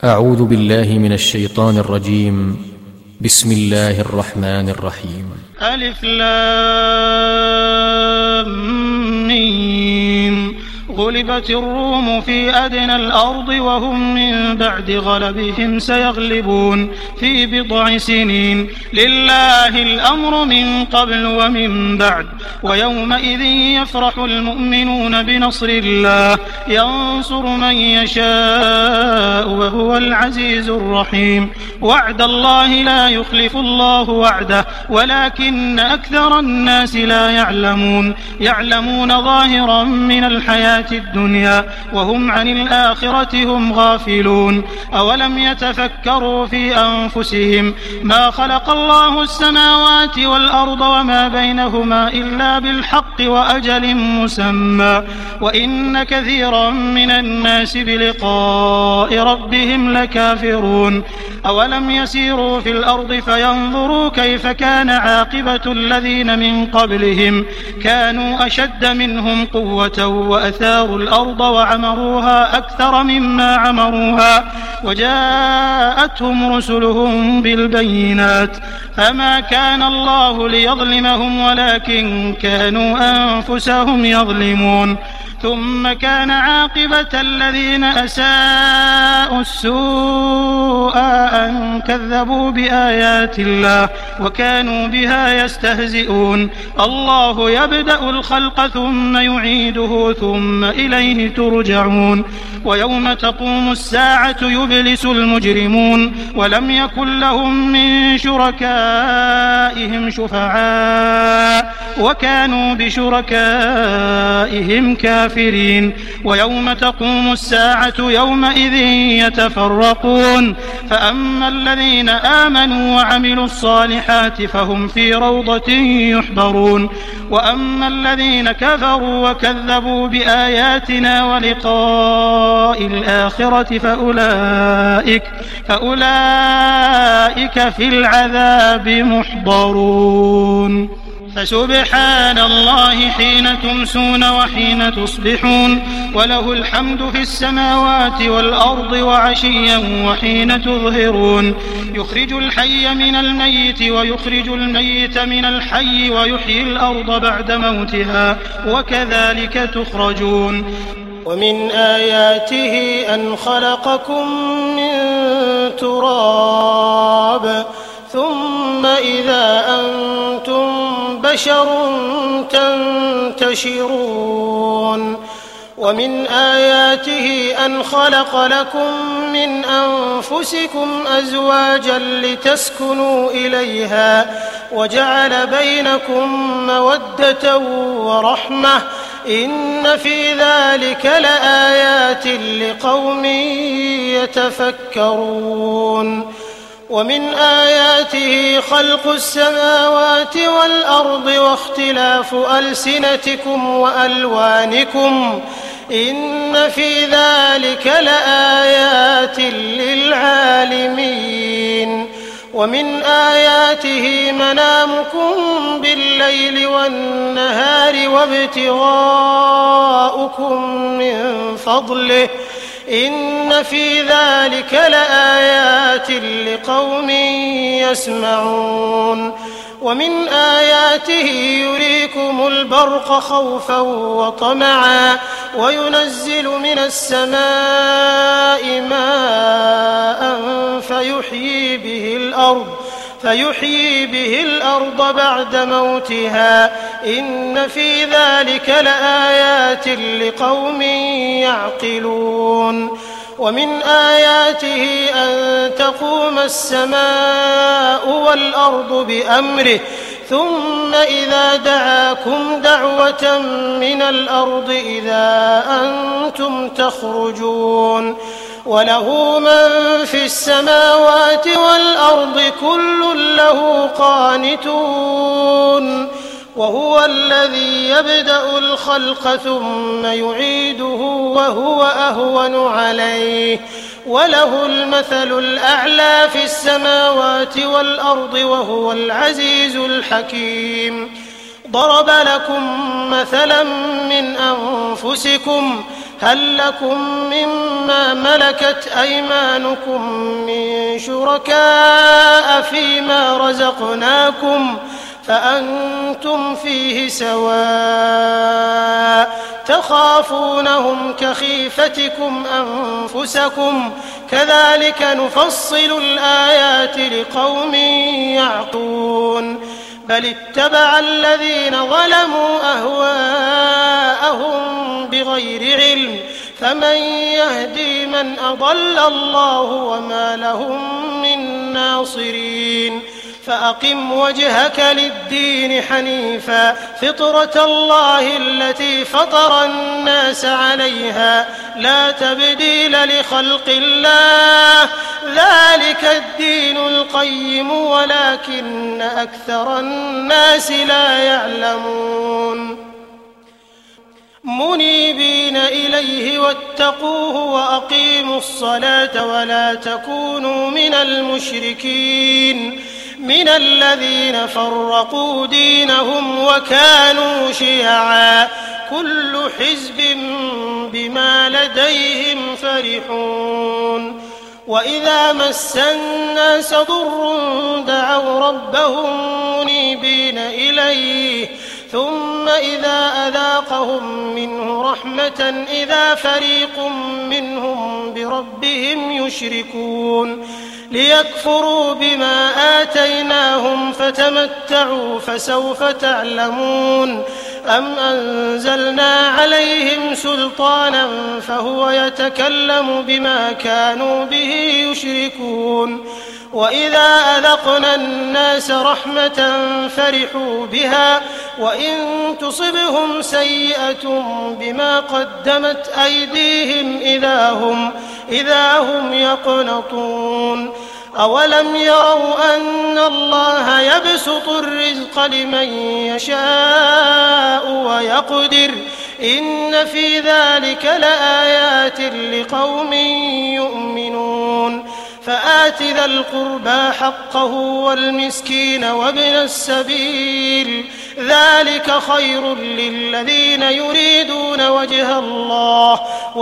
أعوذ بالله من الشيطان الرجيم. بسم الله الرحمن الرحيم. ألف لام ميم. غلبت الروم في أدنى الأرض وهم من بعد غلبهم سيغلبون في بضع سنين. لله الأمر من قبل ومن بعد. ويومئذ يفرح المؤمنون بنصر الله ينصر من يشاء وهو العزيز الرحيم. وعد الله لا يخلف الله وعده ولكن أكثر الناس لا يعلمون ظاهرا من الحياة الدنيا وهم عن الآخرة هم غافلون. أولم يتفكروا في أنفسهم ما خلق الله السماوات والأرض وما بينهما إلا بالحق وأجل مسمى وإن كثيرا من الناس بلقاء ربهم لكافرون. أولم يسيروا في الأرض فينظروا كيف كان عاقبة الذين من قبلهم كانوا أشد منهم قوة وأثاروا الأرض وعمروها أكثر مما عمروها وجاءتهم رسلهم بالبينات فما كان الله ليظلمهم ولكن كانوا أنفسهم يظلمون. ثم كان عاقبة الذين أساءوا السوء أن كذبوا بآيات الله وكانوا بها يستهزئون. الله يبدأ الخلق ثم يعيده ثم إليه ترجعون. ويوم تقوم الساعة يبلس المجرمون ولم يكن لهم من شركائهم شفعاء وكانوا بشركائهم كافرين. ويوم تقوم الساعة يومئذ يتفرقون فأما الذين آمنوا وعملوا الصالحات فهم في روضة يحبرون وأما الذين كفروا وكذبوا بآياتنا ولقاء الآخرة فأولئك في العذاب محضرون. فسبحان الله حين تمسون وحين تصبحون وله الحمد في السماوات والأرض وعشيا وحين تظهرون. يخرج الحي من الميت ويخرج الميت من الحي ويحيي الأرض بعد موتها وكذلك تخرجون. ومن آياته أن خلقكم من تراب ثم إذا أنتم بشر تنتشرون. ومن آياته أن خلق لكم من أنفسكم أزواجا لتسكنوا إليها وجعل بينكم مودة ورحمة إن في ذلك لآيات لقوم يتفكرون. ومن آياته خلق السماوات والأرض واختلاف ألسنتكم وألوانكم إن في ذلك لآيات للعالمين. ومن آياته منامكم بالليل والنهار وابتغاؤكم من فضله إن في ذلك لآيات لقوم يسمعون. ومن آياته يريكم البرق خوفا وطمعا وينزل من السماء ماء فيحيي به الأرض بعد موتها إن في ذلك لآيات لقوم يعقلون. ومن آياته أن تقوم السماء والأرض بأمره ثم إذا دعاكم دعوة من الأرض إذا أنتم تخرجون. وله من في السماوات والأرض كل له قانتون. وهو الذي يبدأ الخلق ثم يعيده وهو أهون عليه وله المثل الأعلى في السماوات والأرض وهو العزيز الحكيم. ضرب لكم مثلا من أنفسكم هل لكم مما ملكت أيمانكم من شركاء فيما رزقناكم فأنتم فيه سواء تخافونهم كخيفتكم أنفسكم كذلك نفصل الآيات لقوم يعقلون بل اتبع الذين ظلموا أهواءهم بغير علم فمن يهدي من أضل الله وما لهم من ناصرين فأقم وجهك للدين حنيفا فطرة الله التي فطر الناس عليها لا تبديل لخلق الله ذلك الدين القيم ولكن أكثر الناس لا يعلمون منيبين إليه واتقوه وأقيموا الصلاة ولا تكونوا من المشركين من الذين فرقوا دينهم وكانوا شيعا كل حزب بما لديهم فرحون وإذا مس الناس ضر دعوا ربهم منيبين إليه ثم إذا أذاقهم منه رحمة إذا فريق منهم بربهم يشركون ليكفروا بما آتيناهم فتمتعوا فسوف تعلمون أم أنزلنا عليهم سلطانا فهو يتكلم بما كانوا به يشركون وإذا أذقنا الناس رحمة فرحوا بها وإن تصبهم سيئة بما قدمت أيديهم إذا هم يقنطون أولم يروا أن الله يبسط الرزق لمن يشاء ويقدر إن في ذلك لآيات لقوم يؤمنون فآت ذا القربى حقه والمسكين وابن السبيل ذلك خير للذين يريدون وجه الله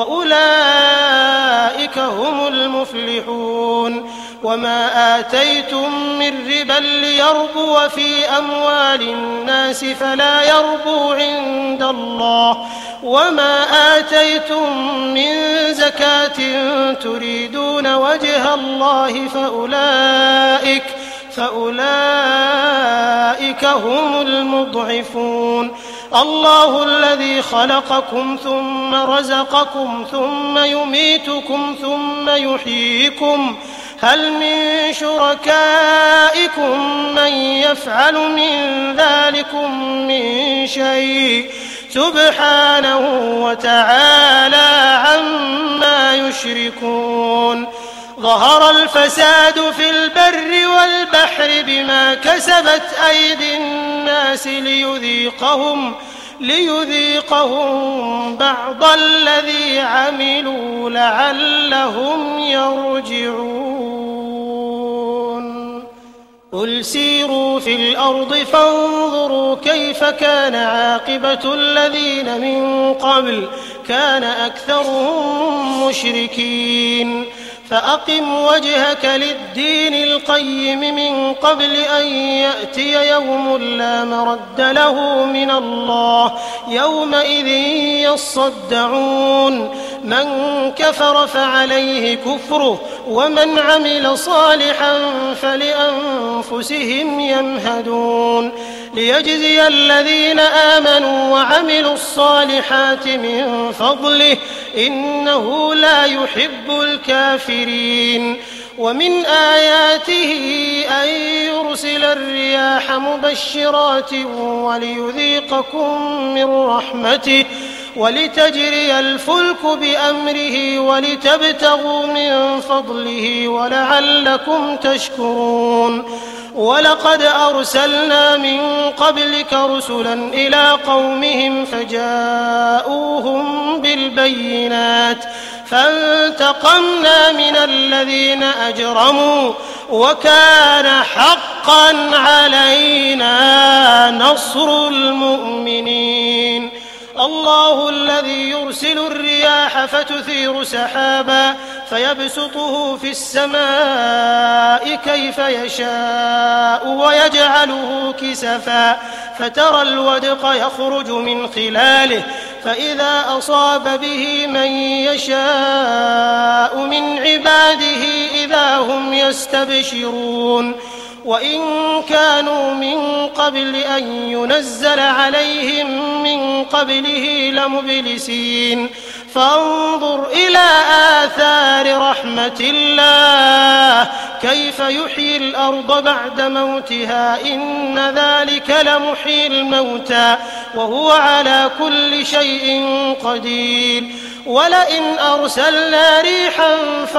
وأولئك هم المفلحون وما آتيتم من ربا ليربو في أموال الناس فلا يربو عند الله وما آتيتم من زكاة تريدون وجه الله فأولئك هم المضعفون الله الذي خلقكم ثم رزقكم ثم يميتكم ثم يحييكم هل من شركائكم من يفعل من ذلكم من شيء سبحانه وتعالى عما يشركون ظهر الفساد في البر والبحر بما كسبت أيدي الناس ليذيقهم بعض الذي عملوا لعلهم يرجعون قل سيروا في الأرض فانظروا كيف كان عاقبة الذين من قبل كان أكثرهم مشركين فأقم وجهك للدين القيم من قبل أن يأتي يوم لا مرد له من الله يومئذ يصدعون من كفر فعليه كفره ومن عمل صالحا فلأنفسهم يمهدون ليجزي الذين آمنوا وعملوا الصالحات من فضله إنه لا يحب الكافرين ومن آياته أن يرسل الرياح مبشرات وليذيقكم من رحمته ولتجري الفلك بأمره ولتبتغوا من فضله ولعلكم تشكرون ولقد أرسلنا من قبلك رسلا إلى قومهم فجاءوهم بالبينات فانتقمنا من الذين أجرموا وكان حقا علينا نصر المؤمنين الله الذي يرسل الرياح فتثير سحابا فيبسطه في السماء كيف يشاء ويجعله كسفا فترى الودق يخرج من خلاله فإذا أصاب به من يشاء من عباده إذا هم يستبشرون وإن كانوا من قبل أن ينزل عليهم من قبله لمبلسين فانظر إلى آثار رحمة الله كيف يحيي الأرض بعد موتها إن ذلك لمحيي الموتى وهو على كل شيء قدير ولئن أرسلنا ريحا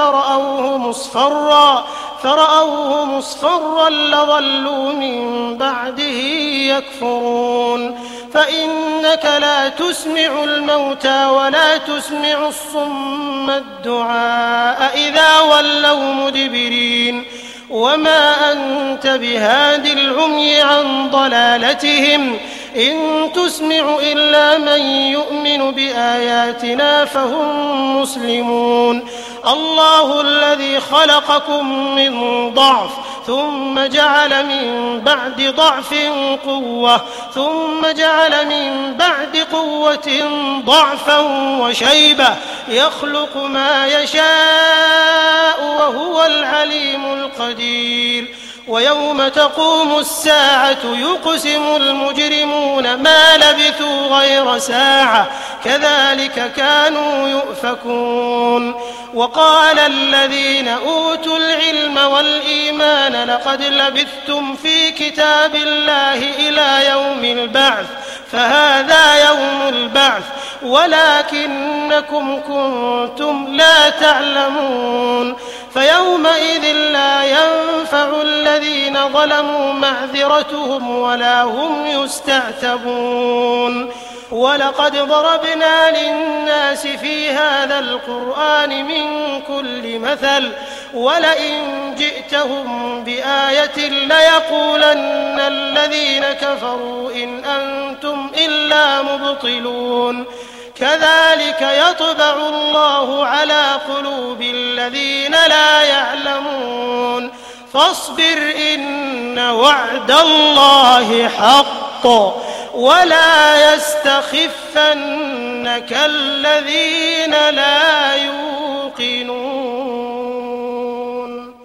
فرأوه مصفرا لظلوا من بعده يكفرون فإنك لا تسمع الموتى ولا تسمع الصم الدعاء إذا ولوا مدبرين وما أنت بهاد العمي عن ضلالتهم إن تسمع إلا من يؤمن بآياتنا فهم مسلمون الله الذي خلقكم من ضعف ثم جعل من بعد ضعف قوة ثم جعل من بعد قوة ضعفا وشيبة يخلق ما يشاء وهو العليم القدير ويوم تقوم الساعة يقسم المجرمون ما لبثوا غير ساعة كذلك كانوا يؤفكون وقال الذين أوتوا العلم والإيمان لقد لبثتم في كتاب الله إلى يوم البعث فهذا يوم البعث ولكنكم كنتم لا تعلمون فيومئذ لا ينفع الذين ظلموا معذرتهم ولا هم يستعتبون ولقد ضربنا للناس في هذا القرآن من كل مثل ولئن جئتهم بآية ليقولن الذين كفروا إن أنتم إلا مبطلون كذلك يطبع الله على قلوب الذين لا يعلمون فاصبر إن وعد الله حق ولا يستخفنك الذين لا يوقنون